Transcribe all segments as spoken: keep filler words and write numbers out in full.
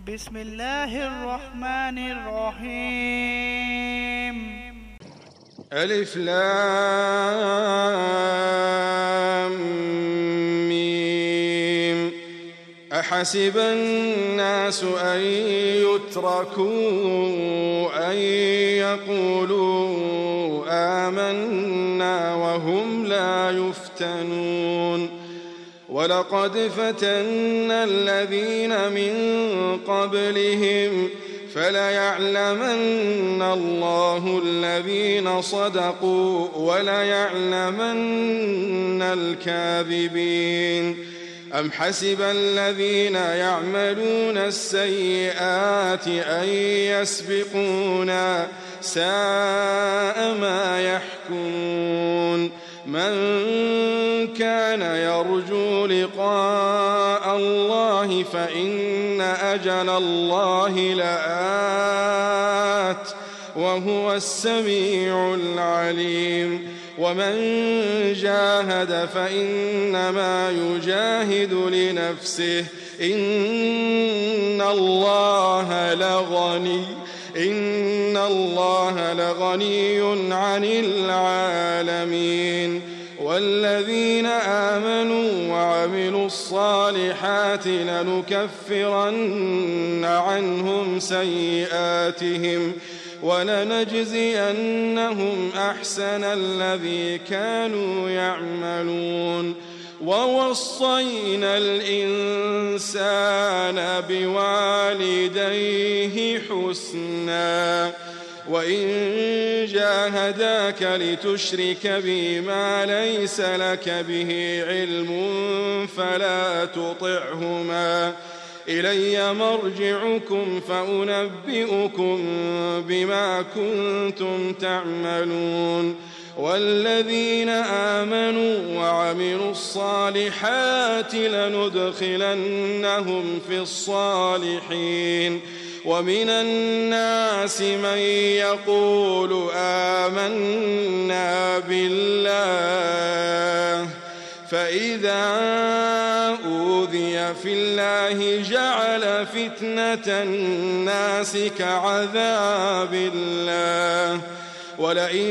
بسم الله الرحمن الرحيم. ألف لام ميم. أحسب الناس أن يتركوا أن يقولوا آمنا وهم لا يفتنون. ولقد فتنا الذين من قبلهم فليعلمن الله الذين صدقوا وليعلمن الكاذبين. أم حسب الذين يعملون السيئات أن يسبقونا ساء ما يحكمون. من كان يرجو لقاء الله فإن أجل الله لآت وهو السميع العليم. ومن جاهد فإنما يجاهد لنفسه إن الله لغني إن الله لغني عن العالمين. والذين آمنوا وعملوا الصالحات لنكفرن عنهم سيئاتهم ولنجزينهم أحسن الذي كانوا يعملون. ووصينا الإنسان بوالديه حسنا وإن جاهداك لتشرك بي ما ليس لك به علم فلا تطعهما إلي مرجعكم فأنبئكم بما كنتم تعملون. والذين آمنوا وعملوا الصالحات لندخلنهم في الصالحين. ومن الناس من يقول آمنا بالله فإذا أوذي في الله جعل فتنة الناس كعذاب الله. ولئن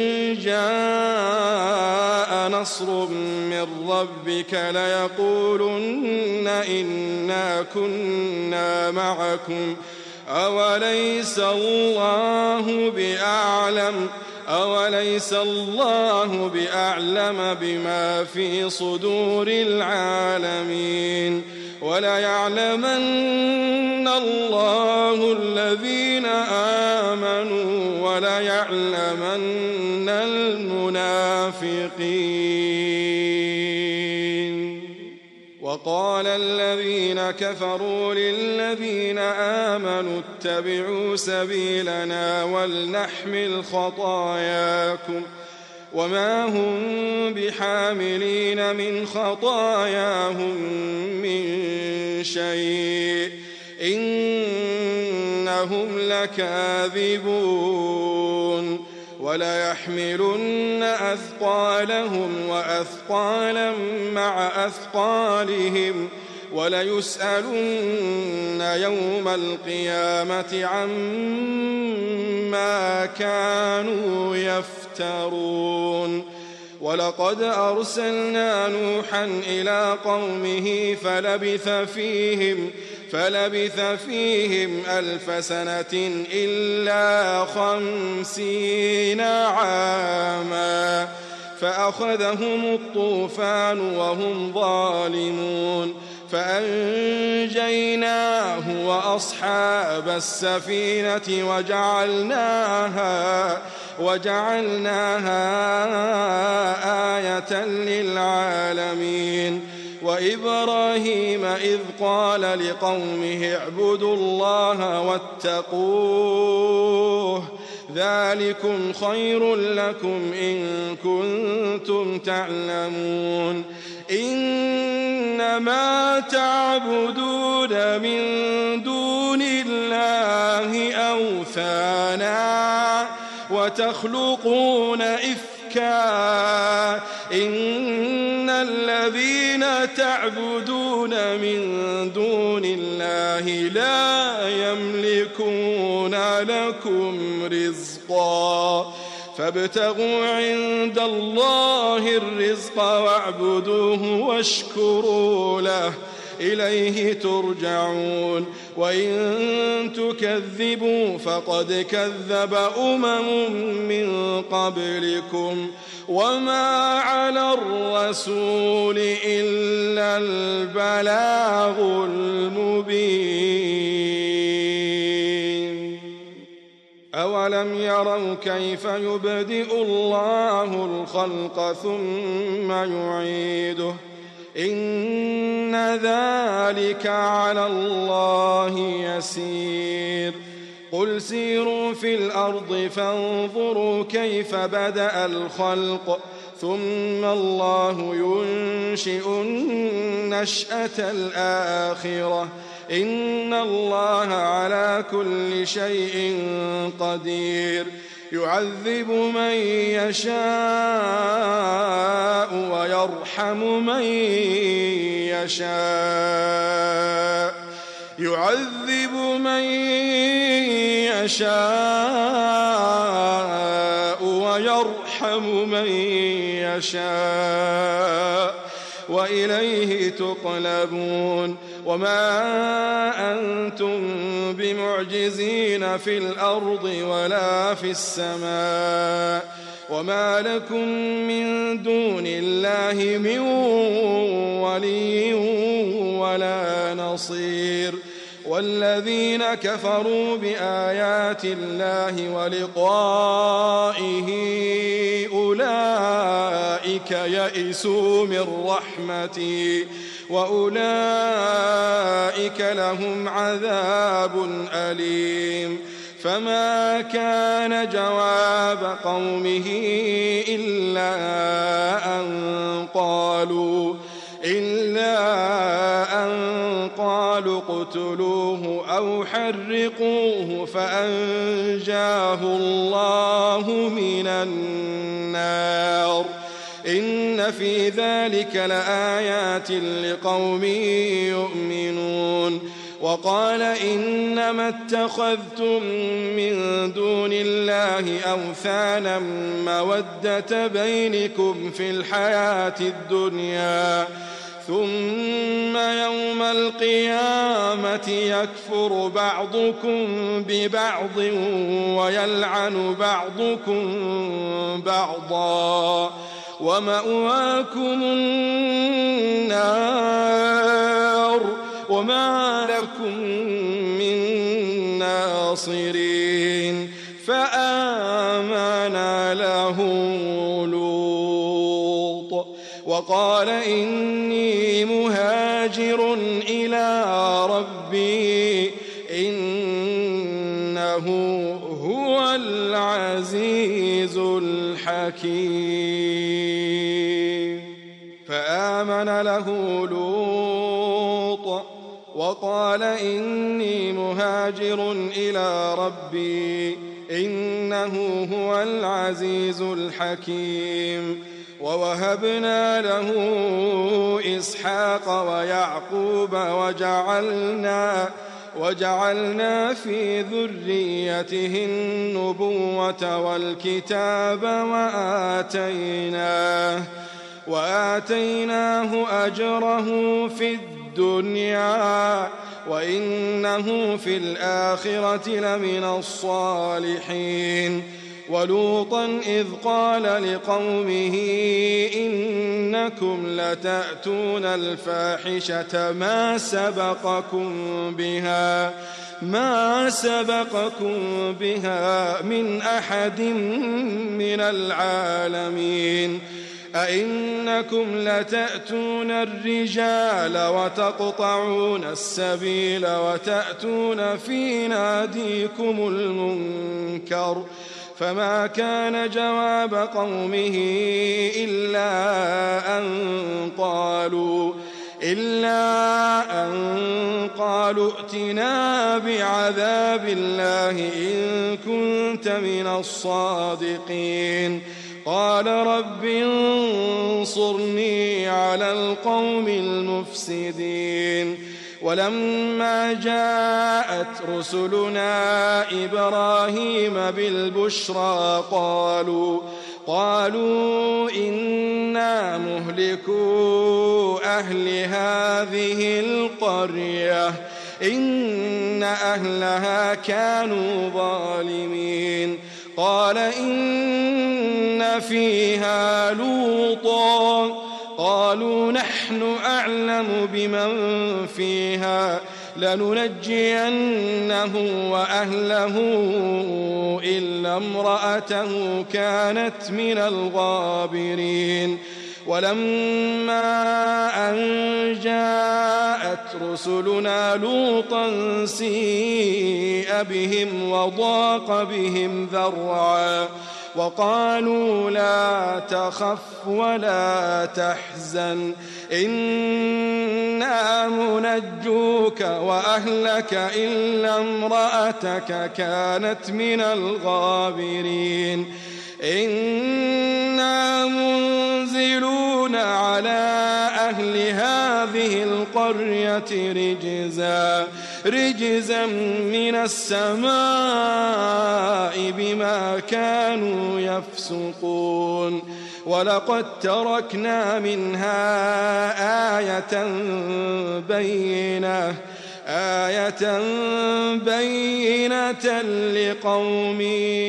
جاء نصر من ربك ليقولن إنا كنا معكم أوليس الله بأعلم أوليس الله بأعلم بما في صدور العالمين. وليعلمن الله الذين آمنوا وليعلمن المنافقين. وقال الذين كفروا للذين آمنوا اتبعوا سبيلنا ولنحمل خطاياكم وما هم بحاملين من خطاياهم من شيء إنهم لكاذبون. وليحملن أثقالهم وأثقالا مع أثقالهم وليسألن يوم القيامة عما كانوا يفترون. ولقد أرسلنا نوحا إلى قومه فلبث فيهم فلبث فيهم ألف سنة إلا خمسين عاما فأخذهم الطوفان وهم ظالمون فأنجيناه وأصحاب السفينة وجعلناها وجعلناها آية للعالمين. وإبراهيم إذ قال لقومه اعبدوا الله واتقوه ذلكم خير لكم إن كنتم تعلمون. إنما تعبدون من دون الله أوثانا وتخلقون إفكا إن الذين تعبدون من دون الله لا يملكون لكم رزقا فابتغوا عند الله الرزق واعبدوه واشكروا له إليه ترجعون وإن تكذبوا فقد كذب أمم من قبلكم وما على الرسول إلا البلاغ المبين أولم يروا كيف يبدئ الله الخلق ثم يعيده إن ذلك على الله يسير قل سيروا في الأرض فانظروا كيف بدأ الخلق ثم الله ينشئ النشأة الآخرة إن الله على كل شيء قدير يعذب من يشاء ويرحم من يشاء يعذب من يشاء ويرحم من يشاء وإليه تقلبون وما أنتم بمعجزين في الأرض ولا في السماء وما لكم من دون الله من ولي ولا نصير والذين كفروا بآيات الله ولقائه أولئك يئسوا من رحمتي وأولئك لهم عذاب أليم فما كان جواب قومه إلا أن قالوا إلا أن قالوا اقتلوه أو حرقوه فأنجاه الله من النار إن في ذلك لآيات لقوم يؤمنون وقال إنما اتخذتم من دون الله أوثانا مودة بينكم في الحياة الدنيا ثم يوم القيامة يكفر بعضكم ببعض ويلعن بعضكم بعضا ومأواكم النار وما لكم من ناصرين فآمن له لوط وقال إني مهاجر إلى ربي إنه هو العزيز الحكيم فآمن له لوط وقال إني مهاجر إلى ربي إنه هو العزيز الحكيم ووهبنا له إسحاق ويعقوب وجعلنا وجعلنا في ذريته النبوة والكتاب وآتيناه وآتيناه أجره في الدنيا وإنه في الآخرة لمن الصالحين ولوطا إذ قال لقومه إنكم لتأتون الفاحشة ما سبقكم بها ما سبقكم بها من أحد من العالمين أئنكم لتأتون الرجال وتقطعون السبيل وتأتون في ناديكم المنكر فما كان جواب قومه إلا أن قالوا إلا أن قالوا ائتنا بعذاب الله إن كنت من الصادقين قال رب انصرني على القوم المفسدين ولما جاءت رسلنا إبراهيم بالبشرى قالوا قالوا إنا مهلكو أهل هذه القرية إن أهلها كانوا ظالمين قال إن فيها لوطا قالوا نحن أعلم بمن فيها لننجينه وأهله إلا امرأته كانت من الغابرين ولما أن جاءت رسلنا لوطا سيء بهم وضاق بهم ذرعا وقالوا لا تخف ولا تحزن إنا منجوك وأهلك إلا امرأتك كانت من الغابرين إنا منزلون على أهل هذه القرية رجزا رجزا من السماء بما كانوا يفسقون ولقد تركنا منها آية بينة آية بينة لقوم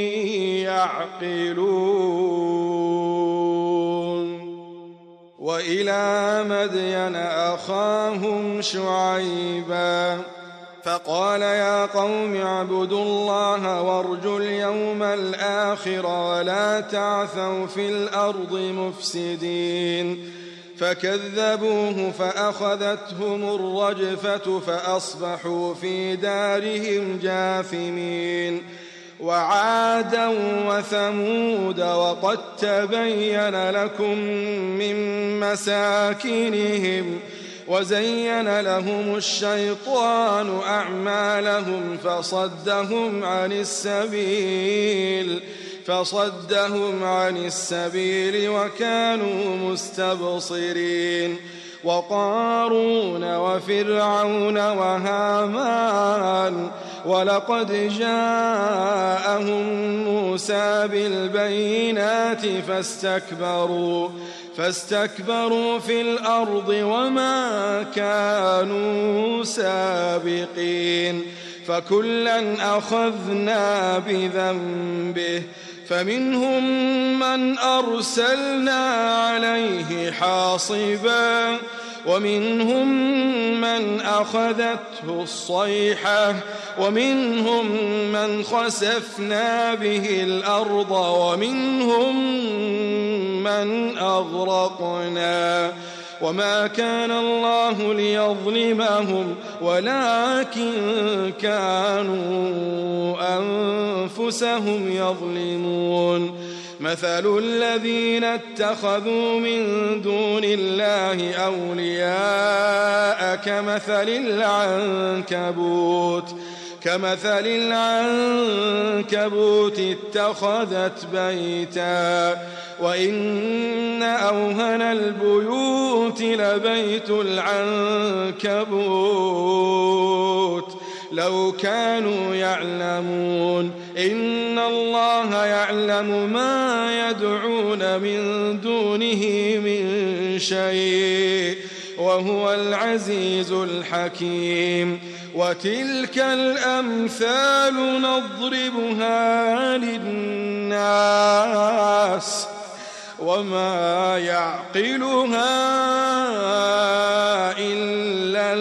يعقلون وإلى مدين أخاهم شعيبا فقال يا قوم اعبدوا الله وارجوا اليوم الآخر ولا تعثوا في الأرض مفسدين فكذبوه فأخذتهم الرجفة فأصبحوا في دارهم جاثمين وعادا وثمود وقد تبين لكم من مساكنهم وزين لهم الشيطان أعمالهم فصدهم عن السبيل فصدهم عن السبيل وكانوا مستبصرين وقارون وفرعون وهامان ولقد جاءهم موسى بالبينات فاستكبروا فاستكبروا في الأرض وما كانوا سابقين فكلا أخذنا بذنبه فمنهم من أرسلنا عليه حاصبا ومنهم من أخذته الصيحة ومنهم من خسفنا به الأرض ومنهم من أغرقنا وما كان الله ليظلمهم ولكن كانوا أنفسهم يظلمون مثل الذين اتخذوا من دون الله أولياء كمثل العنكبوت كمثل العنكبوت اتخذت بيتا وإن أوهن البيوت لبيت العنكبوت لو كانوا يعلمون إن الله يعلم ما يدعون من دونه من شيء وهو العزيز الحكيم وتلك الأمثال نضربها للناس وما يعقلها إلا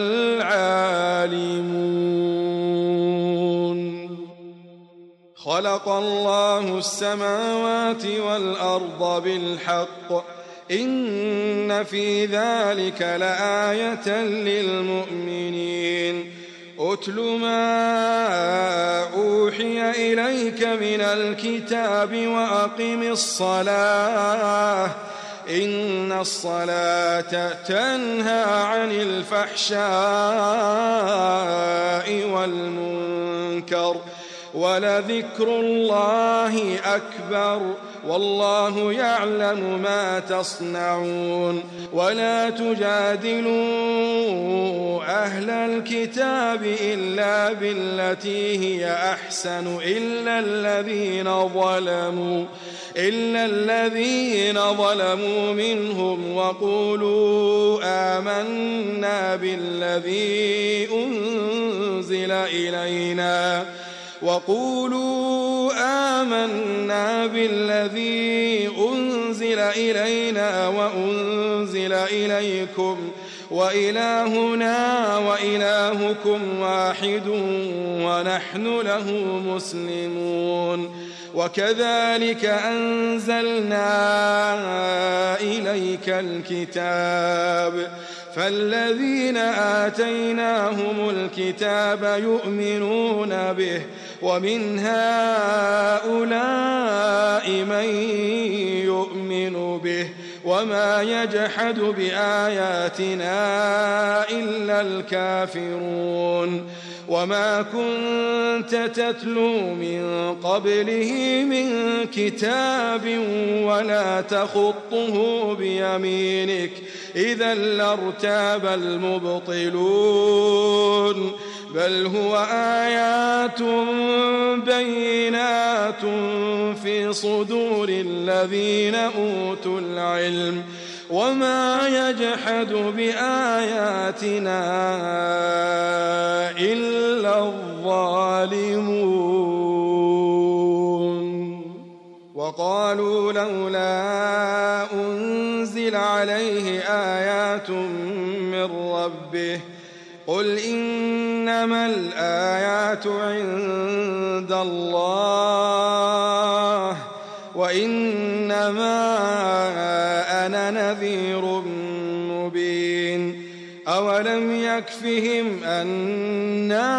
العالمون خلق الله السماوات والأرض بالحق إن في ذلك لآية للمؤمنين أتل ما أوحي إليك من الكتاب وأقم الصلاة إن الصلاة تنهى عن الفحشاء والمنكر ولذكر الله أكبر والله يعلم ما تصنعون ولا تجادلوا أهل الكتاب إلا بالتي هي أحسن إلا الذين ظلموا إلا الذين ظلموا منهم وقولوا آمنا بالذي أنزل إلينا وقولوا آمنا بالذي أنزل إلينا وأنزل إليكم وإلهنا وإلهكم واحد ونحن له مسلمون وكذلك أنزلنا إليك الكتاب فالذين آتيناهم الكتاب يؤمنون به ومن هؤلاء من يؤمن به وما يجحد بآياتنا إلا الكافرون وما كنت تتلو من قبله من كتاب ولا تخطه بيمينك إذا لارتاب المبطلون بل هو آيات بينات في صدور الذين أوتوا العلم وما يجحد بآياتنا إلا الظالمون وقالوا لولا أنزل عليه آيات من ربه قل إنما الآيات عند الله وإنما أنا نذير مبين أولم يكفهم أنا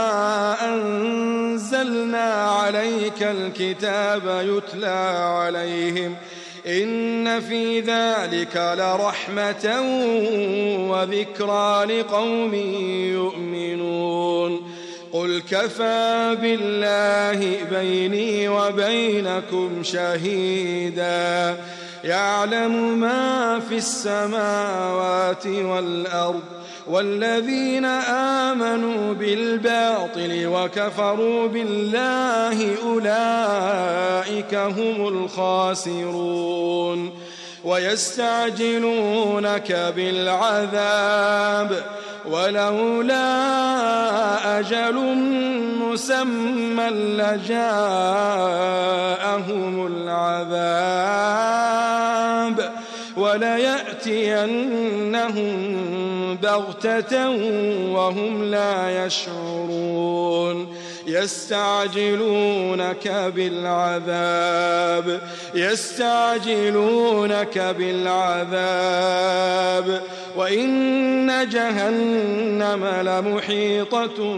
أنزلنا عليك الكتاب يتلى عليهم إن في ذلك لرحمة وذكرى لقوم يؤمنون قل كفى بالله بيني وبينكم شهيدا يعلم ما في السماوات والأرض والذين آمنوا بالباطل وكفروا بالله أولئك هم الخاسرون ويستعجلونك بالعذاب ولولا أجل مسمى لجاءهم العذاب وليأتينهم بغتة وهم لا يشعرون يستعجلونك بالعذاب يستعجلونك بالعذاب وإن جهنم لمحيطة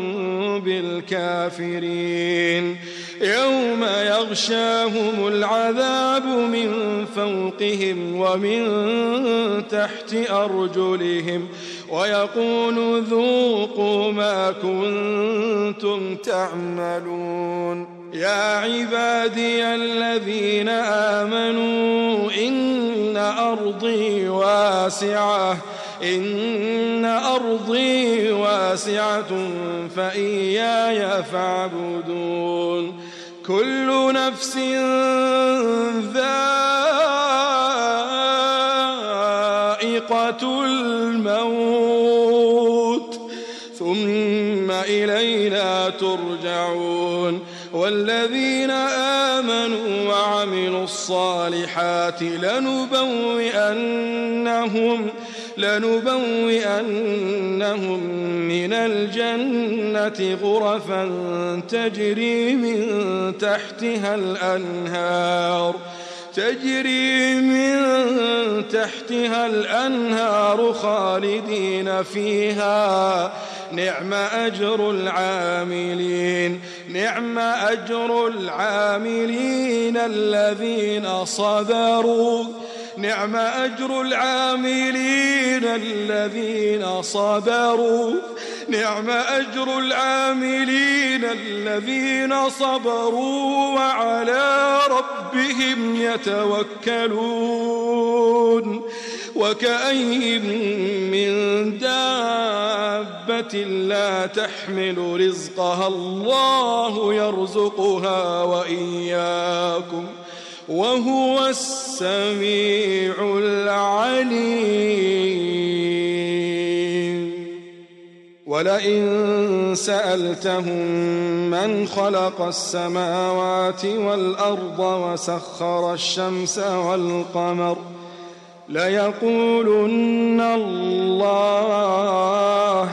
بالكافرين يوم يغشاهم العذاب من فوقهم ومن تحت أرجلهم ويقول ذوقوا ما كنتم تعملون يا عبادي الذين آمنوا إن أرضي واسعة إن أرضي واسعة فإياي فاعبدون كل نفس ذائقة الموت ثم إلينا ترجعون والذين آمنوا وعملوا الصالحات لنبوئنهم لنبوئنهم من الجنة غرفا تجري من تحتها الأنهار تجري من تحتها الأنهار خالدين فيها نعم أجر العاملين نعم أجر العاملين الذين صبروا نعم أجر العاملين الذين صبروا نعم أجر العاملين الذين صبروا وعلى ربهم يتوكلون وكأين من دابة لا تحمل رزقها الله يرزقها وإياكم وهو السميع العليم ولئن سألتهم من خلق السماوات والأرض وسخر الشمس والقمر ليقولن الله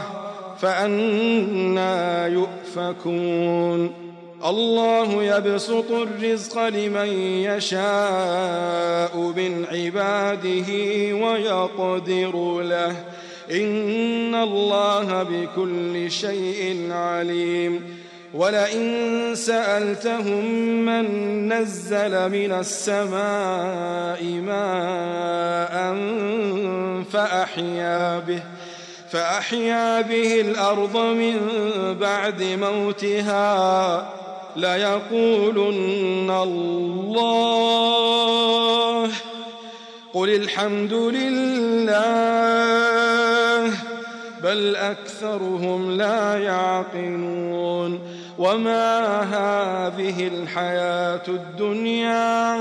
فأنى يؤفكون الله يبسط الرزق لمن يشاء من عباده ويقدر له إن الله بكل شيء عليم ولئن سألتهم من نزل من السماء ماء فأحيا به فأحيا به الأرض من بعد موتها ليقولن الله قل الحمد لله بل أكثرهم لا يعقلون وما هذه الحياة الدنيا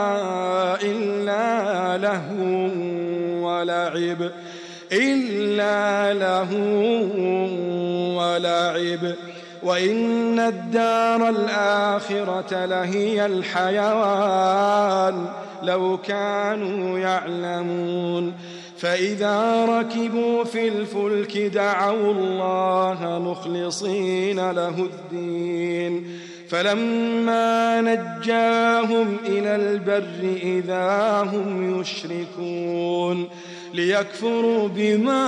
إلا لهو ولعب إلا لهو ولعب وإن الدار الآخرة لهي الحيوان لو كانوا يعلمون فإذا ركبوا في الفلك دعوا الله مخلصين له الدين فلما نجاهم إلى البر إذا هم يشركون ليكفروا بما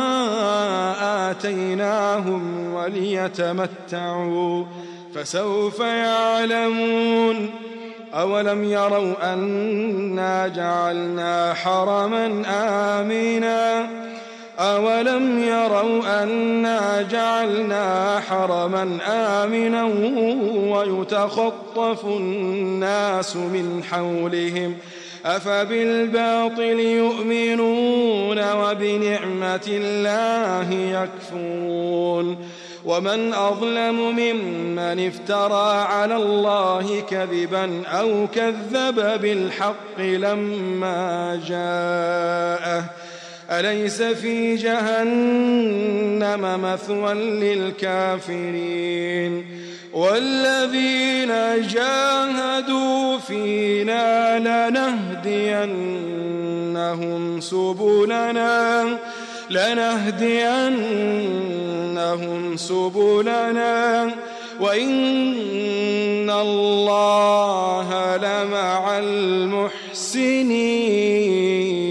آتيناهم وليتمتعوا فسوف يعلمون أولم يروا أنا جعلنا حرما آمنا أولم يروا أنا جعلنا حرما آمنا ويتخطف الناس من حولهم أفبالباطل يؤمنون وبنعمة الله يكفرون ومن أظلم ممن افترى على الله كذبا أو كذب بالحق لما جاءه أليس في جهنم مثوى للكافرين والذين جاهدوا فينا لنهدينهم سبلنا لنهدينهم سبلنا وإن الله لمع المحسنين